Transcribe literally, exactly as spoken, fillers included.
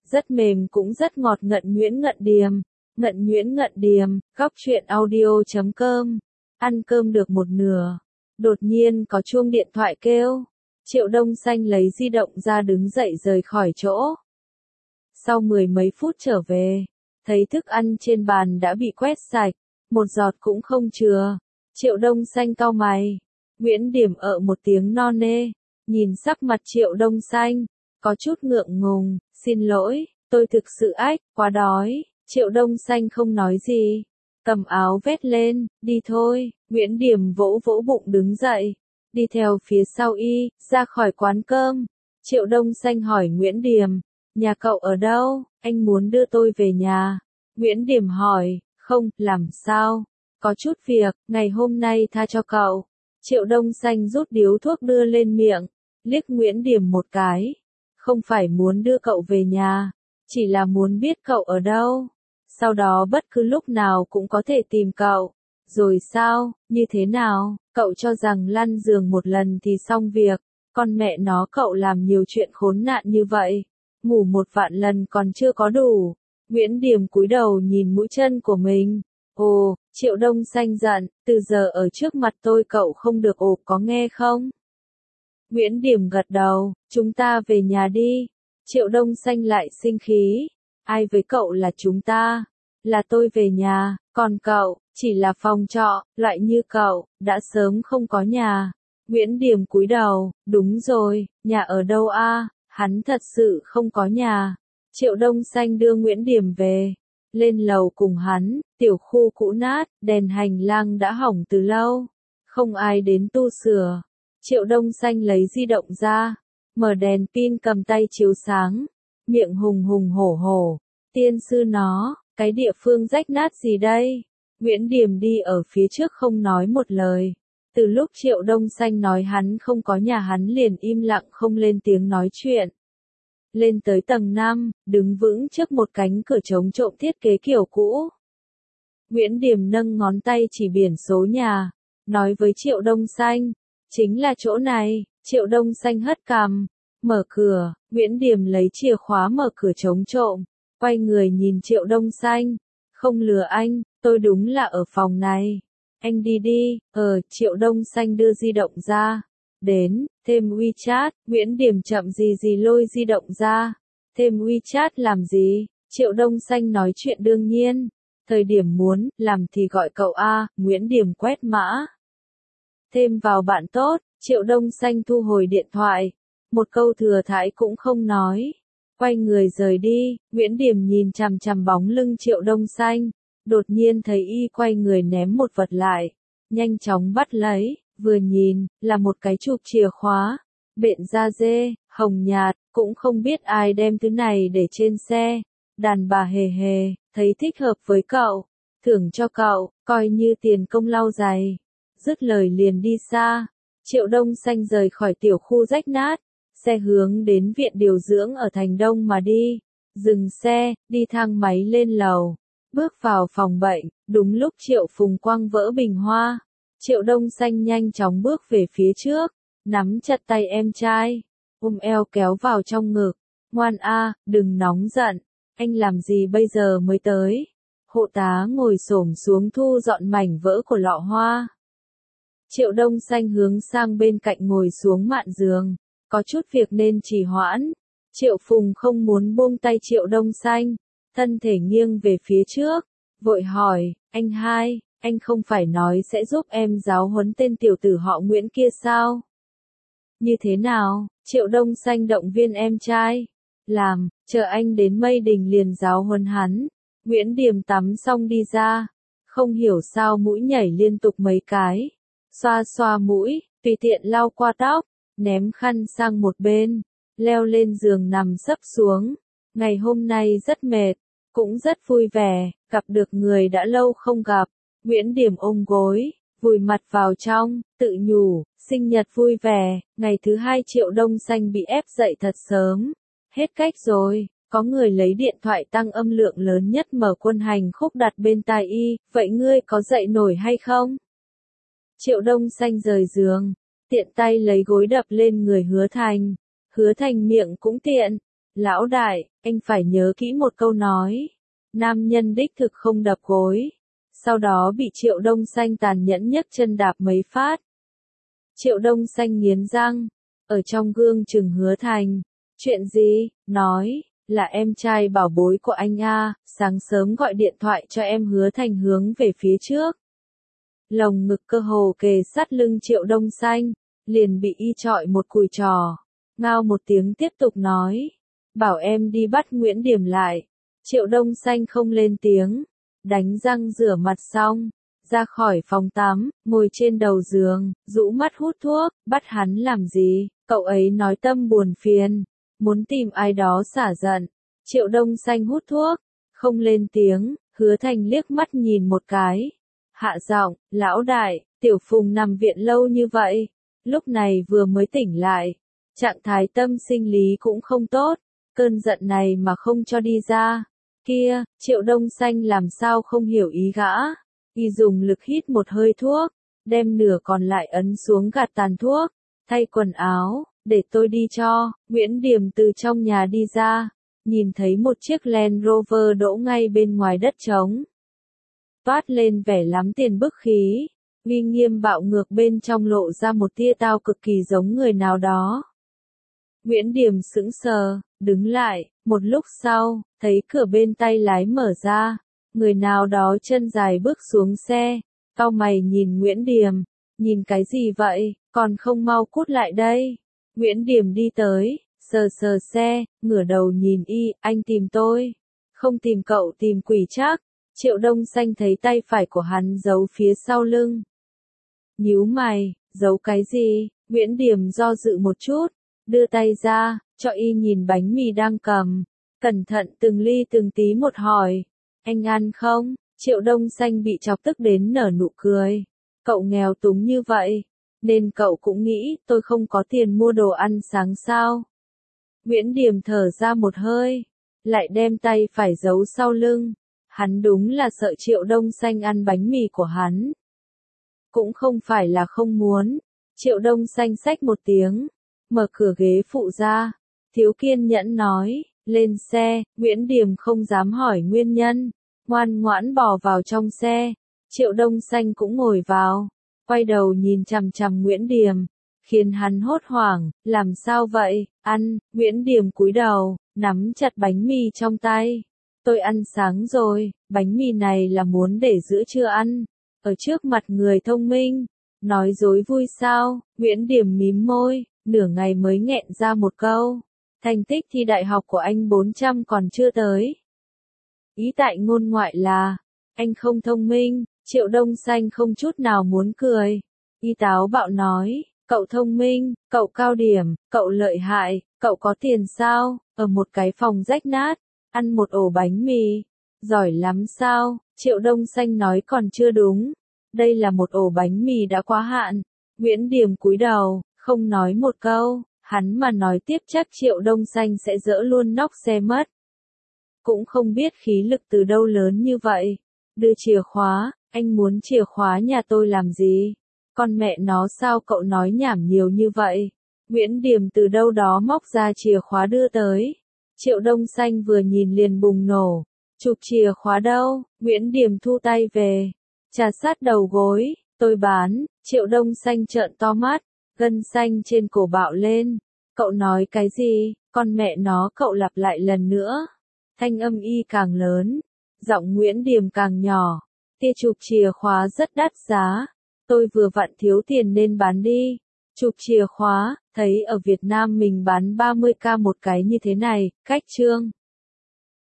rất mềm cũng rất ngọt. Ngận Nguyễn Ngận Điềm, Ngận Nguyễn Ngận Điềm, góc truyện audio chấm com. Ăn cơm được một nửa, đột nhiên có chuông điện thoại kêu. Triệu Đông Xanh lấy di động ra đứng dậy rời khỏi chỗ. Sau mười mấy phút trở về, thấy thức ăn trên bàn đã bị quét sạch, một giọt cũng không chừa. Triệu Đông Xanh cau mày. Nguyễn Điểm ợ một tiếng no nê, nhìn sắc mặt Triệu Đông Xanh, có chút ngượng ngùng, xin lỗi, tôi thực sự ách, quá đói. Triệu Đông Xanh không nói gì, cầm áo vét lên, đi thôi. Nguyễn Điểm vỗ vỗ bụng đứng dậy, đi theo phía sau y, ra khỏi quán cơm. Triệu Đông Xanh hỏi Nguyễn Điểm, nhà cậu ở đâu, anh muốn đưa tôi về nhà. Nguyễn Điểm hỏi, không, làm sao, có chút việc, ngày hôm nay tha cho cậu. Triệu Đông Xanh rút điếu thuốc đưa lên miệng, liếc Nguyễn Điểm một cái, không phải muốn đưa cậu về nhà, chỉ là muốn biết cậu ở đâu, sau đó bất cứ lúc nào cũng có thể tìm cậu. Rồi sao, như thế nào, cậu cho rằng lăn giường một lần thì xong việc, con mẹ nó cậu làm nhiều chuyện khốn nạn như vậy, ngủ một vạn lần còn chưa có đủ. Nguyễn Điểm cúi đầu nhìn mũi chân của mình. Ồ, Triệu Đông Xanh giận, từ giờ ở trước mặt tôi cậu không được ộp có nghe không? Nguyễn Điểm gật đầu, chúng ta về nhà đi. Triệu Đông Xanh lại sinh khí, ai với cậu là chúng ta? Là tôi về nhà, còn cậu, chỉ là phòng trọ, loại như cậu, đã sớm không có nhà. Nguyễn Điểm cúi đầu, đúng rồi, nhà ở đâu a? Hắn thật sự không có nhà. Triệu Đông Xanh đưa Nguyễn Điểm về, lên lầu cùng hắn, tiểu khu cũ nát, đèn hành lang đã hỏng từ lâu, không ai đến tu sửa. Triệu Đông Xanh lấy di động ra, mở đèn pin cầm tay chiếu sáng, miệng hùng hùng hổ hổ, tiên sư nó, cái địa phương rách nát gì đây? Nguyễn Điểm đi ở phía trước không nói một lời. Từ lúc Triệu Đông Xanh nói hắn không có nhà hắn liền im lặng không lên tiếng nói chuyện. Lên tới tầng năm, đứng vững trước một cánh cửa chống trộm thiết kế kiểu cũ. Nguyễn Điểm nâng ngón tay chỉ biển số nhà, nói với Triệu Đông Xanh, chính là chỗ này. Triệu Đông Xanh hất cằm, mở cửa. Nguyễn Điểm lấy chìa khóa mở cửa chống trộm, quay người nhìn Triệu Đông Xanh, không lừa anh, tôi đúng là ở phòng này. Anh đi đi. Ờ, Triệu Đông Xanh đưa di động ra. Đến, thêm WeChat. Nguyễn Điểm chậm gì gì lôi di động ra. Thêm WeChat làm gì? Triệu Đông Xanh nói chuyện đương nhiên. Thời điểm muốn, làm thì gọi cậu A. Nguyễn Điểm quét mã. Thêm vào bạn tốt. Triệu Đông Xanh thu hồi điện thoại. Một câu thừa thãi cũng không nói. Quay người rời đi. Nguyễn Điểm nhìn chằm chằm bóng lưng Triệu Đông Xanh. Đột nhiên thấy y quay người ném một vật lại. Nhanh chóng bắt lấy. Vừa nhìn, là một cái chụp chìa khóa, bện da dê, hồng nhạt, cũng không biết ai đem thứ này để trên xe. Đàn bà hề hề, thấy thích hợp với cậu, thưởng cho cậu, coi như tiền công lau giày. Dứt lời liền đi xa. Triệu Đông Xanh rời khỏi tiểu khu rách nát, xe hướng đến viện điều dưỡng ở Thành Đông mà đi. Dừng xe, đi thang máy lên lầu, bước vào phòng bệnh, đúng lúc Triệu Phùng Quang vỡ bình hoa. Triệu Đông Xanh nhanh chóng bước về phía trước, nắm chặt tay em trai, ôm eo kéo vào trong ngực. Ngoan a, đừng nóng giận, anh làm gì bây giờ mới tới? Hộ tá ngồi xổm xuống thu dọn mảnh vỡ của lọ hoa. Triệu Đông Xanh hướng sang bên cạnh ngồi xuống mạn giường, có chút việc nên trì hoãn. Triệu Phùng không muốn buông tay Triệu Đông Xanh, thân thể nghiêng về phía trước, vội hỏi, anh hai. Anh không phải nói sẽ giúp em giáo huấn tên tiểu tử họ Nguyễn kia sao? Như thế nào? Triệu Đông Xanh động viên em trai. Làm, chờ anh đến Mây Đình liền giáo huấn hắn. Nguyễn Điểm tắm xong đi ra. Không hiểu sao mũi nhảy liên tục mấy cái. Xoa xoa mũi, tùy tiện lau qua tóc, ném khăn sang một bên. Leo lên giường nằm sấp xuống. Ngày hôm nay rất mệt, cũng rất vui vẻ, gặp được người đã lâu không gặp. Nguyễn Điểm ôm gối, vùi mặt vào trong, tự nhủ, sinh nhật vui vẻ. Ngày thứ hai Triệu Đông Xanh bị ép dậy thật sớm. Hết cách rồi, có người lấy điện thoại tăng âm lượng lớn nhất mở Quân Hành Khúc đặt bên tai y, vậy ngươi có dậy nổi hay không? Triệu Đông Xanh rời giường, tiện tay lấy gối đập lên người Hứa Thành. Hứa Thành miệng cũng tiện, Lão đại, anh phải nhớ kỹ một câu nói. Nam nhân đích thực không đập gối. Sau đó bị Triệu Đông Xanh tàn nhẫn nhấc chân đạp mấy phát. Triệu Đông Xanh nghiến răng, ở trong gương chừng Hứa Thành. Chuyện gì? Nói, là em trai bảo bối của anh a, sáng sớm gọi điện thoại cho em Hứa Thành hướng về phía trước. Lồng ngực cơ hồ kề sát lưng Triệu Đông Xanh, liền bị y chọi một cùi trò. Ngao một tiếng tiếp tục nói, bảo em đi bắt Nguyễn Điểm lại. Triệu Đông Xanh không lên tiếng, đánh răng rửa mặt xong, ra khỏi phòng tắm, ngồi trên đầu giường, rũ mắt hút thuốc, bắt hắn làm gì, cậu ấy nói tâm buồn phiền, muốn tìm ai đó xả giận. Triệu Đông Xanh hút thuốc, không lên tiếng, Hứa Thành liếc mắt nhìn một cái. Hạ giọng, lão đại, Tiểu Phùng nằm viện lâu như vậy, lúc này vừa mới tỉnh lại, trạng thái tâm sinh lý cũng không tốt, cơn giận này mà không cho đi ra. Kia, Triệu Đông Xanh làm sao không hiểu ý gã, y dùng lực hít một hơi thuốc, đem nửa còn lại ấn xuống gạt tàn thuốc, thay quần áo, để tôi đi cho. Nguyễn Điểm từ trong nhà đi ra, nhìn thấy một chiếc Land Rover đỗ ngay bên ngoài đất trống. Toát lên vẻ lắm tiền bức khí, uy nghiêm bạo ngược bên trong lộ ra một tia tao cực kỳ giống người nào đó. Nguyễn Điểm sững sờ, đứng lại, một lúc sau, thấy cửa bên tay lái mở ra, người nào đó chân dài bước xuống xe, cau mày nhìn Nguyễn Điểm, nhìn cái gì vậy, còn không mau cút lại đây. Nguyễn Điểm đi tới, sờ sờ xe, ngửa đầu nhìn y, anh tìm tôi, không tìm cậu tìm quỷ chắc. Triệu Đông Xanh thấy tay phải của hắn giấu phía sau lưng. Nhíu mày, giấu cái gì? Nguyễn Điểm do dự một chút, đưa tay ra, cho y nhìn bánh mì đang cầm. Cẩn thận từng ly từng tí một hỏi, anh ăn không? Triệu Đông Xanh bị chọc tức đến nở nụ cười. Cậu nghèo túng như vậy, nên cậu cũng nghĩ tôi không có tiền mua đồ ăn sáng sao? Nguyễn Điểm thở ra một hơi, lại đem tay phải giấu sau lưng. Hắn đúng là sợ Triệu Đông Xanh ăn bánh mì của hắn. Cũng không phải là không muốn. Triệu Đông Xanh xách một tiếng, mở cửa ghế phụ ra. Thiếu kiên nhẫn nói, lên xe. Nguyễn Điểm không dám hỏi nguyên nhân, ngoan ngoãn bò vào trong xe. Triệu Đông Xanh cũng ngồi vào, quay đầu nhìn chằm chằm Nguyễn Điểm, khiến hắn hốt hoảng. Làm sao vậy? Ăn. Nguyễn Điểm cúi đầu, nắm chặt bánh mì trong tay. Tôi ăn sáng rồi, bánh mì này là muốn để giữa trưa ăn, ở trước mặt người thông minh. Nói dối vui sao? Nguyễn Điểm mím môi, nửa ngày mới nghẹn ra một câu. Thành tích thi đại học của anh bốn trăm còn chưa tới. Ý tại ngôn ngoại là, anh không thông minh. Triệu Đông Xanh không chút nào muốn cười. Y táo bạo nói, cậu thông minh, cậu cao điểm, cậu lợi hại, cậu có tiền sao? Ở một cái phòng rách nát, ăn một ổ bánh mì, giỏi lắm sao? Triệu Đông Xanh nói còn chưa đúng, đây là một ổ bánh mì đã quá hạn. Nguyễn Điểm cúi đầu, không nói một câu, hắn mà nói tiếp chắc Triệu Đông Xanh sẽ dỡ luôn nóc xe mất. Cũng không biết khí lực từ đâu lớn như vậy. Đưa chìa khóa, anh muốn chìa khóa nhà tôi làm gì? Con mẹ nó sao cậu nói nhảm nhiều như vậy? Nguyễn Điểm từ đâu đó móc ra chìa khóa đưa tới. Triệu Đông Xanh vừa nhìn liền bùng nổ. Chụp chìa khóa đâu? Nguyễn Điểm thu tay về, trà sát đầu gối. Tôi bán. Triệu Đông Xanh trợn to mắt, gân xanh trên cổ bạo lên. Cậu nói cái gì? Con mẹ nó, cậu lặp lại lần nữa. Thanh âm y càng lớn, giọng Nguyễn Điểm càng nhỏ. Tia chụp chìa khóa rất đắt giá, tôi vừa vặn thiếu tiền nên bán đi. Chụp chìa khóa, thấy ở Việt Nam mình bán ba mươi k một cái như thế này, cách trương.